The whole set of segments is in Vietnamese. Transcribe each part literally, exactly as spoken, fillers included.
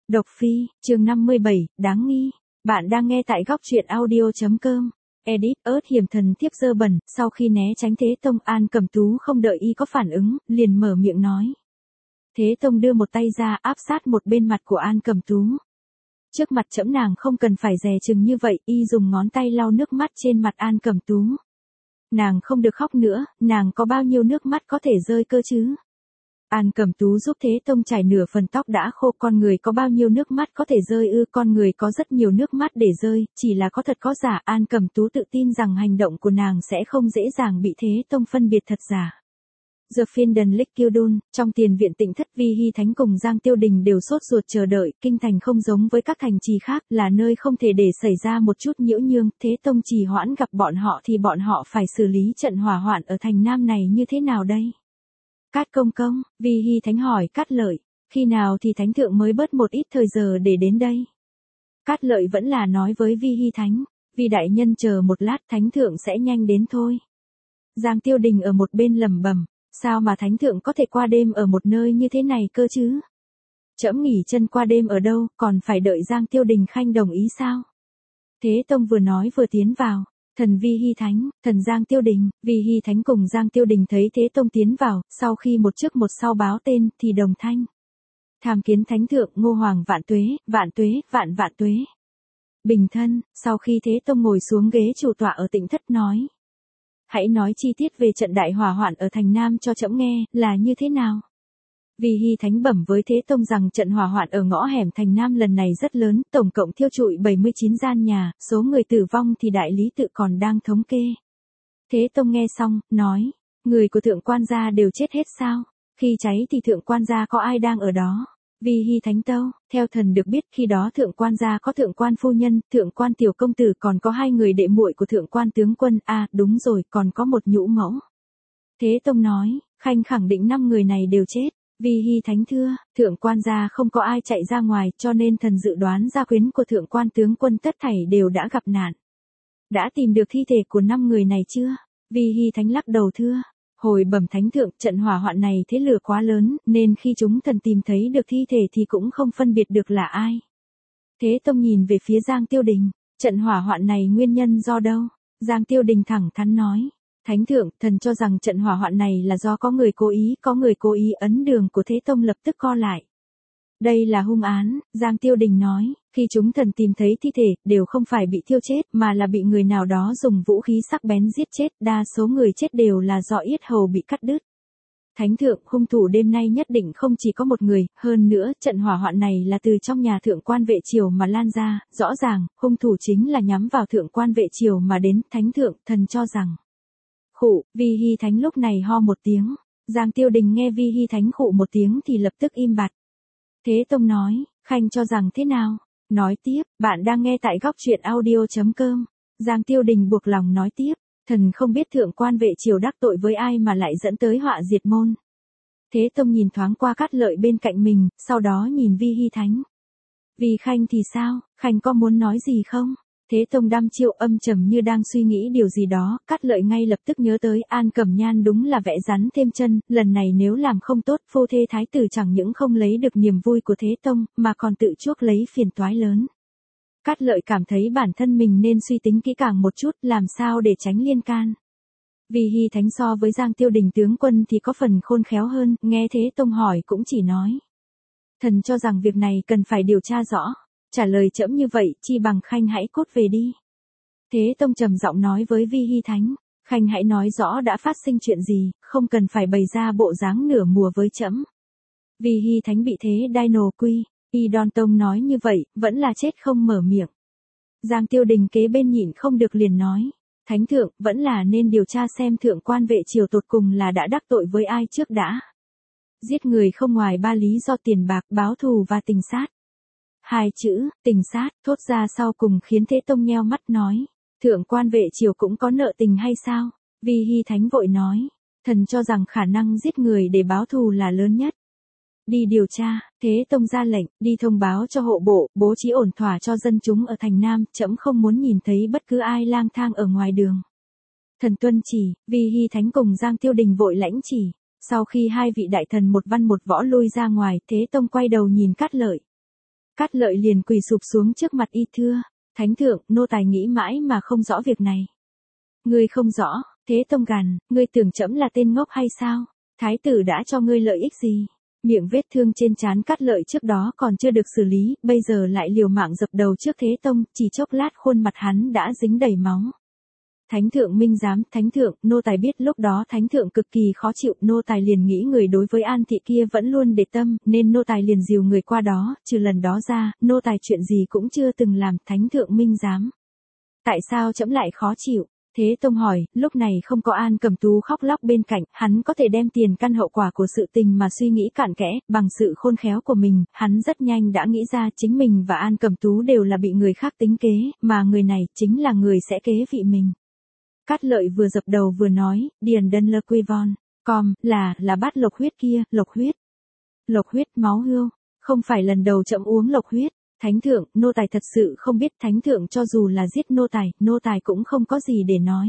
Độc Phi, chương năm mươi bảy, đáng nghi. Bạn đang nghe tại góc truyện audio.com. Edit, ớt hiểm thần thiếp dơ bẩn, sau khi né tránh Thế Tông, An Cẩm Tú không đợi y có phản ứng, liền mở miệng nói. Thế Tông đưa một tay ra áp sát một bên mặt của An Cẩm Tú. Trước mặt trẫm nàng không cần phải dè chừng như vậy, y dùng ngón tay lau nước mắt trên mặt An Cẩm Tú. Nàng không được khóc nữa, nàng có bao nhiêu nước mắt có thể rơi cơ chứ? An Cẩm Tú giúp Thế Tông chải nửa phần tóc đã khô, con người có bao nhiêu nước mắt có thể rơi ư? Con người có rất nhiều nước mắt để rơi, chỉ là có thật có giả. An Cẩm Tú tự tin rằng hành động của nàng sẽ không dễ dàng bị Thế Tông phân biệt thật giả. The Finden Lick Kildun, trong tiền viện Tịnh Thất, Vi Hy Thánh cùng Giang Tiêu Đình đều sốt ruột chờ đợi. Kinh thành không giống với các thành trì khác, là nơi không thể để xảy ra một chút nhiễu nhương. Thế Tông trì hoãn gặp bọn họ thì bọn họ phải xử lý trận hỏa hoạn ở thành Nam này như thế nào đây? Cát công công, Vi Hy Thánh hỏi Cát Lợi, khi nào thì Thánh thượng mới bớt một ít thời giờ để đến đây? Cát Lợi vẫn là nói với Vi Hy Thánh, Vi đại nhân chờ một lát, Thánh thượng sẽ nhanh đến thôi. Giang Tiêu Đình ở một bên lẩm bẩm, sao mà Thánh thượng có thể qua đêm ở một nơi như thế này cơ chứ? Trẫm nghỉ chân qua đêm ở đâu, còn phải đợi Giang Tiêu Đình khanh đồng ý sao? Thế Tông vừa nói vừa tiến vào. Thần Vi Hy Thánh, thần Giang Tiêu Đình. Vi Hy Thánh cùng Giang Tiêu Đình thấy Thế Tông tiến vào, sau khi một trước một sau báo tên, thì đồng thanh. Tham kiến Thánh thượng, Ngô Hoàng vạn tuế, vạn tuế, vạn vạn tuế. Bình thân, sau khi Thế Tông ngồi xuống ghế chủ tọa ở Tịnh Thất nói. Hãy nói chi tiết về trận đại hỏa hoạn ở thành Nam cho trẫm nghe, là như thế nào? Vi Hy Thánh bẩm với Thế Tông rằng trận hỏa hoạn ở ngõ hẻm thành Nam lần này rất lớn, tổng cộng thiêu trụi bảy mươi chín gian nhà, số người tử vong thì đại lý tự còn đang thống kê. Thế Tông nghe xong, nói, người của thượng quan gia đều chết hết sao? Khi cháy thì thượng quan gia có ai đang ở đó? Vi Hy Thánh tâu, theo thần được biết khi đó thượng quan gia có thượng quan phu nhân, thượng quan tiểu công tử, còn có hai người đệ muội của thượng quan tướng quân, à đúng rồi, còn có một nhũ mẫu. Thế Tông nói, khanh khẳng định năm người này đều chết. Vi Hy Thánh thưa, thượng quan gia không có ai chạy ra ngoài, cho nên thần dự đoán gia quyến của thượng quan tướng quân tất thảy đều đã gặp nạn. Đã tìm được thi thể của năm người này chưa? Vi Hy Thánh lắc đầu thưa, hồi bẩm Thánh thượng, trận hỏa hoạn này thế lửa quá lớn, nên khi chúng thần tìm thấy được thi thể thì cũng không phân biệt được là ai. Thế Tông nhìn về phía Giang Tiêu Đình, trận hỏa hoạn này nguyên nhân do đâu? Giang Tiêu Đình thẳng thắn nói. Thánh thượng, thần cho rằng trận hỏa hoạn này là do có người cố ý, có người cố ý ấn đường của Thế Tông lập tức co lại. Đây là hung án, Giang Tiêu Đình nói, khi chúng thần tìm thấy thi thể, đều không phải bị thiêu chết, mà là bị người nào đó dùng vũ khí sắc bén giết chết, đa số người chết đều là do yết hầu bị cắt đứt. Thánh thượng, hung thủ đêm nay nhất định không chỉ có một người, hơn nữa, trận hỏa hoạn này là từ trong nhà thượng quan vệ triều mà lan ra, rõ ràng, hung thủ chính là nhắm vào thượng quan vệ triều mà đến. Thánh thượng, thần cho rằng. Khụ, Vi Hy Thánh lúc này ho một tiếng. Giang Tiêu Đình nghe Vi Hy Thánh khụ một tiếng thì lập tức im bặt. Thế Tông nói, khanh cho rằng thế nào? Nói tiếp, bạn đang nghe tại góc truyện audio.com. Giang Tiêu Đình buộc lòng nói tiếp, thần không biết thượng quan vệ triều đắc tội với ai mà lại dẫn tới họa diệt môn. Thế Tông nhìn thoáng qua Cát Lợi bên cạnh mình, sau đó nhìn Vi Hy Thánh. Vì khanh thì sao, khanh có muốn nói gì không? Thế Tông đăm chiêu âm trầm như đang suy nghĩ điều gì đó, Cát Lợi ngay lập tức nhớ tới An Cẩm Nhan đúng là vẽ rắn thêm chân, lần này nếu làm không tốt, phu thê thái tử chẳng những không lấy được niềm vui của Thế Tông, mà còn tự chuốc lấy phiền toái lớn. Cát Lợi cảm thấy bản thân mình nên suy tính kỹ càng một chút, làm sao để tránh liên can. Vi Hy Thánh so với Giang Tiêu Đình tướng quân thì có phần khôn khéo hơn, nghe Thế Tông hỏi cũng chỉ nói. Thần cho rằng việc này cần phải điều tra rõ. Trả lời trẫm như vậy, chi bằng khanh hãy cốt về đi. Thế Tông trầm giọng nói với Vi Hy Thánh, khanh hãy nói rõ đã phát sinh chuyện gì, không cần phải bày ra bộ dáng nửa mùa với trẫm. Vi Hy Thánh bị thế đai nồ quy, Y Đon Tông nói như vậy, vẫn là chết không mở miệng. Giang Tiêu Đình kế bên nhịn không được liền nói, Thánh thượng, vẫn là nên điều tra xem thượng quan vệ triều tột cùng là đã đắc tội với ai trước đã. Giết người không ngoài ba lý do tiền bạc, báo thù và tình sát. Hai chữ, tình sát, thốt ra sau cùng khiến Thế Tông nheo mắt nói, thượng quan vệ triều cũng có nợ tình hay sao? Vi Hy Thánh vội nói, thần cho rằng khả năng giết người để báo thù là lớn nhất. Đi điều tra, Thế Tông ra lệnh, đi thông báo cho hộ bộ, bố trí ổn thỏa cho dân chúng ở thành Nam, trẫm không muốn nhìn thấy bất cứ ai lang thang ở ngoài đường. Thần tuân chỉ, Vi Hy Thánh cùng Giang Tiêu Đình vội lãnh chỉ, sau khi hai vị đại thần một văn một võ lui ra ngoài, Thế Tông quay đầu nhìn Cát Lợi. Cát Lợi liền quỳ sụp xuống trước mặt y thưa, thánh thượng, nô tài nghĩ mãi mà không rõ việc này. Ngươi không rõ, Thế Tông gằn, ngươi tưởng trẫm là tên ngốc hay sao? Thái tử đã cho ngươi lợi ích gì? Miệng vết thương trên trán Cát Lợi trước đó còn chưa được xử lý, bây giờ lại liều mạng dập đầu trước Thế Tông, chỉ chốc lát khuôn mặt hắn đã dính đầy máu. Thánh thượng minh giám, thánh thượng, nô tài biết lúc đó thánh thượng cực kỳ khó chịu, nô tài liền nghĩ người đối với An thị kia vẫn luôn để tâm, nên nô tài liền dìu người qua đó, trừ lần đó ra, nô tài chuyện gì cũng chưa từng làm, thánh thượng minh giám. Tại sao trẫm lại khó chịu? Thế Tông hỏi, lúc này không có An Cẩm Tú khóc lóc bên cạnh, hắn có thể đem tiền căn hậu quả của sự tình mà suy nghĩ cặn kẽ, bằng sự khôn khéo của mình, hắn rất nhanh đã nghĩ ra chính mình và An Cẩm Tú đều là bị người khác tính kế, mà người này chính là người sẽ kế vị mình. Cát Lợi vừa dập đầu vừa nói, Điền Đơn Lơ Quy Von, com, là, là bát lộc huyết kia, lộc huyết. Lộc huyết, máu hươu, không phải lần đầu chậm uống lộc huyết. Thánh thượng, nô tài thật sự không biết, thánh thượng cho dù là giết nô tài, nô tài cũng không có gì để nói.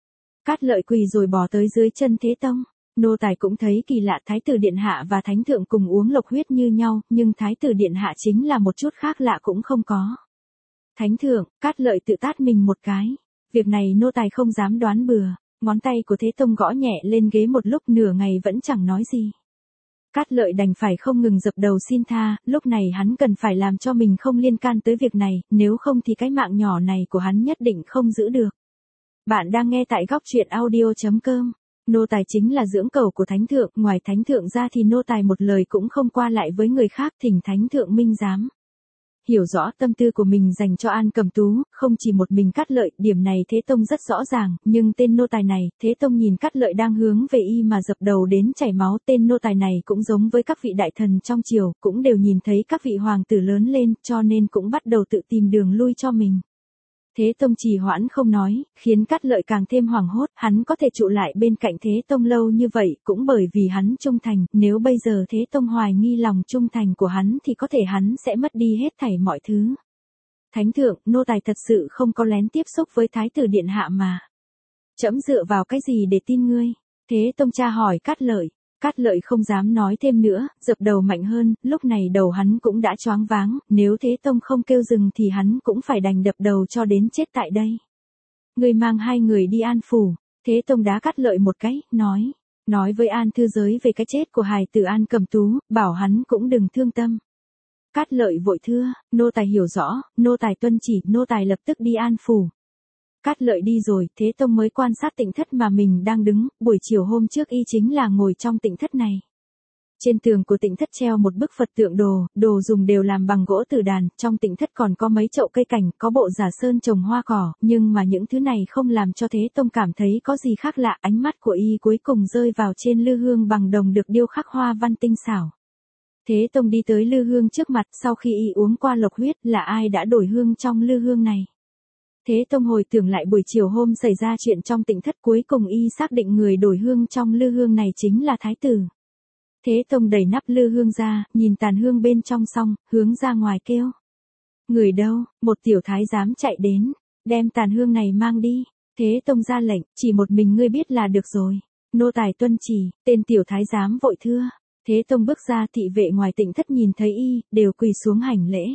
Cát Lợi quỳ rồi bỏ tới dưới chân Thế Tông. Nô tài cũng thấy kỳ lạ, thái tử điện hạ và thánh thượng cùng uống lộc huyết như nhau, nhưng thái tử điện hạ chính là một chút khác lạ cũng không có. Thánh thượng, Cát Lợi tự tát mình một cái. Việc này nô tài không dám đoán bừa, ngón tay của Thế Tông gõ nhẹ lên ghế một lúc nửa ngày vẫn chẳng nói gì. Cát Lợi đành phải không ngừng dập đầu xin tha, lúc này hắn cần phải làm cho mình không liên can tới việc này, nếu không thì cái mạng nhỏ này của hắn nhất định không giữ được. Bạn đang nghe tại góc truyện audio chấm com. Nô tài chính là dưỡng cầu của thánh thượng, ngoài thánh thượng ra thì nô tài một lời cũng không qua lại với người khác, thỉnh thánh thượng minh giám. Hiểu rõ tâm tư của mình dành cho An Cẩm Tú, không chỉ một mình Cát Lợi, điểm này Thế Tông rất rõ ràng, nhưng tên nô tài này, Thế Tông nhìn Cát Lợi đang hướng về y mà dập đầu đến chảy máu, tên nô tài này cũng giống với các vị đại thần trong triều, cũng đều nhìn thấy các vị hoàng tử lớn lên, cho nên cũng bắt đầu tự tìm đường lui cho mình. Thế Tông trì hoãn không nói, khiến Cát Lợi càng thêm hoảng hốt, hắn có thể trụ lại bên cạnh Thế Tông lâu như vậy, cũng bởi vì hắn trung thành, nếu bây giờ Thế Tông hoài nghi lòng trung thành của hắn thì có thể hắn sẽ mất đi hết thảy mọi thứ. Thánh thượng, nô tài thật sự không có lén tiếp xúc với Thái tử điện hạ mà. Trẫm dựa vào cái gì để tin ngươi? Thế Tông tra hỏi Cát Lợi. Cát Lợi không dám nói thêm nữa, dập đầu mạnh hơn, lúc này đầu hắn cũng đã choáng váng, nếu Thế Tông không kêu dừng thì hắn cũng phải đành đập đầu cho đến chết tại đây. Người mang hai người đi An phủ, Thế Tông đá Cát Lợi một cái, nói, nói với An thư giới về cái chết của hài tử An Cẩm Tú, bảo hắn cũng đừng thương tâm. Cát Lợi vội thưa, nô tài hiểu rõ, nô tài tuân chỉ, nô tài lập tức đi An phủ. Cát Lợi đi rồi, Thế Tông mới quan sát tịnh thất mà mình đang đứng, buổi chiều hôm trước y chính là ngồi trong tịnh thất này. Trên tường của tịnh thất treo một bức Phật tượng đồ, đồ dùng đều làm bằng gỗ tử đàn, trong tịnh thất còn có mấy chậu cây cảnh, có bộ giả sơn trồng hoa cỏ, nhưng mà những thứ này không làm cho Thế Tông cảm thấy có gì khác lạ, ánh mắt của y cuối cùng rơi vào trên lư hương bằng đồng được điêu khắc hoa văn tinh xảo. Thế Tông đi tới lư hương trước mặt, sau khi y uống qua lộc huyết, là ai đã đổi hương trong lư hương này? Thế Tông hồi tưởng lại buổi chiều hôm xảy ra chuyện trong tịnh thất, cuối cùng y xác định người đổi hương trong lư hương này chính là thái tử. Thế Tông đẩy nắp lư hương ra, nhìn tàn hương bên trong xong, hướng ra ngoài kêu. Người đâu? Một tiểu thái giám chạy đến, đem tàn hương này mang đi. Thế Tông ra lệnh, chỉ một mình ngươi biết là được rồi. Nô tài tuân chỉ, tên tiểu thái giám vội thưa. Thế Tông bước ra, thị vệ ngoài tịnh thất nhìn thấy y, đều quỳ xuống hành lễ.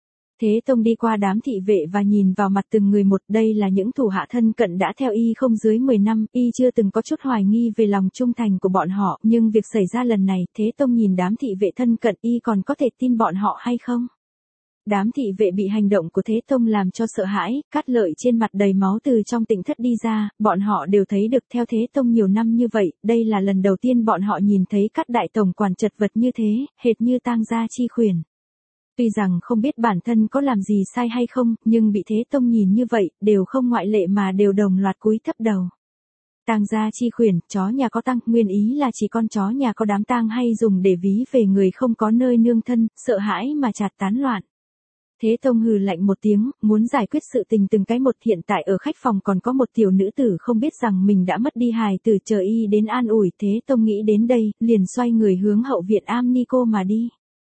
Thế Tông đi qua đám thị vệ và nhìn vào mặt từng người một, đây là những thủ hạ thân cận đã theo y không dưới mười năm, y chưa từng có chút hoài nghi về lòng trung thành của bọn họ, nhưng việc xảy ra lần này, Thế Tông nhìn đám thị vệ thân cận y còn có thể tin bọn họ hay không? Đám thị vệ bị hành động của Thế Tông làm cho sợ hãi, Cát Lợi trên mặt đầy máu từ trong tịnh thất đi ra, bọn họ đều thấy được theo Thế Tông nhiều năm như vậy, đây là lần đầu tiên bọn họ nhìn thấy Cát đại tổng quản chật vật như thế, hệt như tang gia chi khuyển. Tuy rằng không biết bản thân có làm gì sai hay không, nhưng bị Thế Tông nhìn như vậy, đều không ngoại lệ mà đều đồng loạt cúi thấp đầu. Tang gia chi khuyển, chó nhà có tang, nguyên ý là chỉ con chó nhà có đám tang hay dùng để ví về người không có nơi nương thân, sợ hãi mà chạt tán loạn. Thế Tông hừ lạnh một tiếng, muốn giải quyết sự tình từng cái một. Hiện tại ở khách phòng còn có một tiểu nữ tử không biết rằng mình đã mất đi hài tử, chờ y đến an ủi. Thế Tông nghĩ đến đây, liền xoay người hướng hậu viện Am-ni-cô mà đi.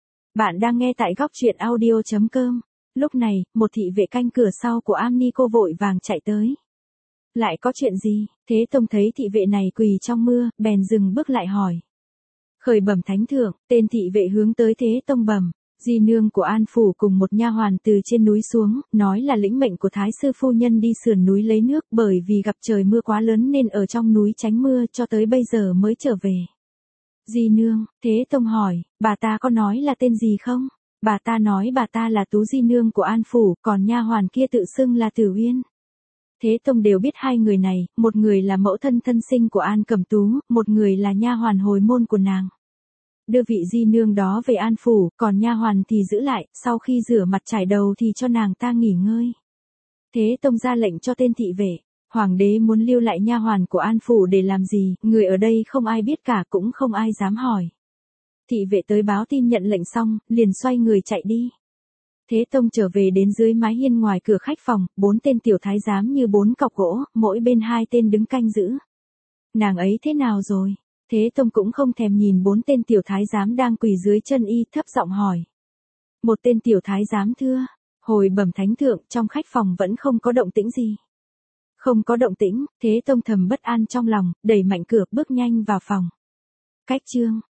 Bạn đang nghe tại góc truyện audio chấm com. Lúc này, một thị vệ canh cửa sau của Am-ni-cô vội vàng chạy tới. Lại có chuyện gì? Thế Tông thấy thị vệ này quỳ trong mưa, bèn dừng bước lại hỏi. Khởi bẩm thánh thượng, tên thị vệ hướng tới Thế Tông bẩm. Di nương của An phủ cùng một nha hoàn từ trên núi xuống, nói là lĩnh mệnh của thái sư phu nhân đi sườn núi lấy nước, bởi vì gặp trời mưa quá lớn nên ở trong núi tránh mưa cho tới bây giờ mới trở về. Di nương, Thế Tông hỏi, bà ta có nói là tên gì không? Bà ta nói bà ta là Tú di nương của An phủ, còn nha hoàn kia tự xưng là Tử Uyên. Thế Tông đều biết hai người này, một người là mẫu thân thân sinh của An Cẩm Tú, một người là nha hoàn hồi môn của nàng. Đưa vị di nương đó về An phủ, còn nha hoàn thì giữ lại, sau khi rửa mặt trải đầu thì cho nàng ta nghỉ ngơi. Thế Tông ra lệnh cho tên thị vệ, hoàng đế muốn lưu lại nha hoàn của An phủ để làm gì, người ở đây không ai biết cả, cũng không ai dám hỏi. Thị vệ tới báo tin nhận lệnh xong, liền xoay người chạy đi. Thế Tông trở về đến dưới mái hiên ngoài cửa khách phòng, bốn tên tiểu thái giám như bốn cọc gỗ, mỗi bên hai tên đứng canh giữ. Nàng ấy thế nào rồi? Thế Tông cũng không thèm nhìn bốn tên tiểu thái giám đang quỳ dưới chân y, thấp giọng hỏi. Một tên tiểu thái giám thưa, hồi bẩm thánh thượng, trong khách phòng vẫn không có động tĩnh gì. Không có động tĩnh, Thế Tông thầm bất an trong lòng, đẩy mạnh cửa bước nhanh vào phòng. Cách chương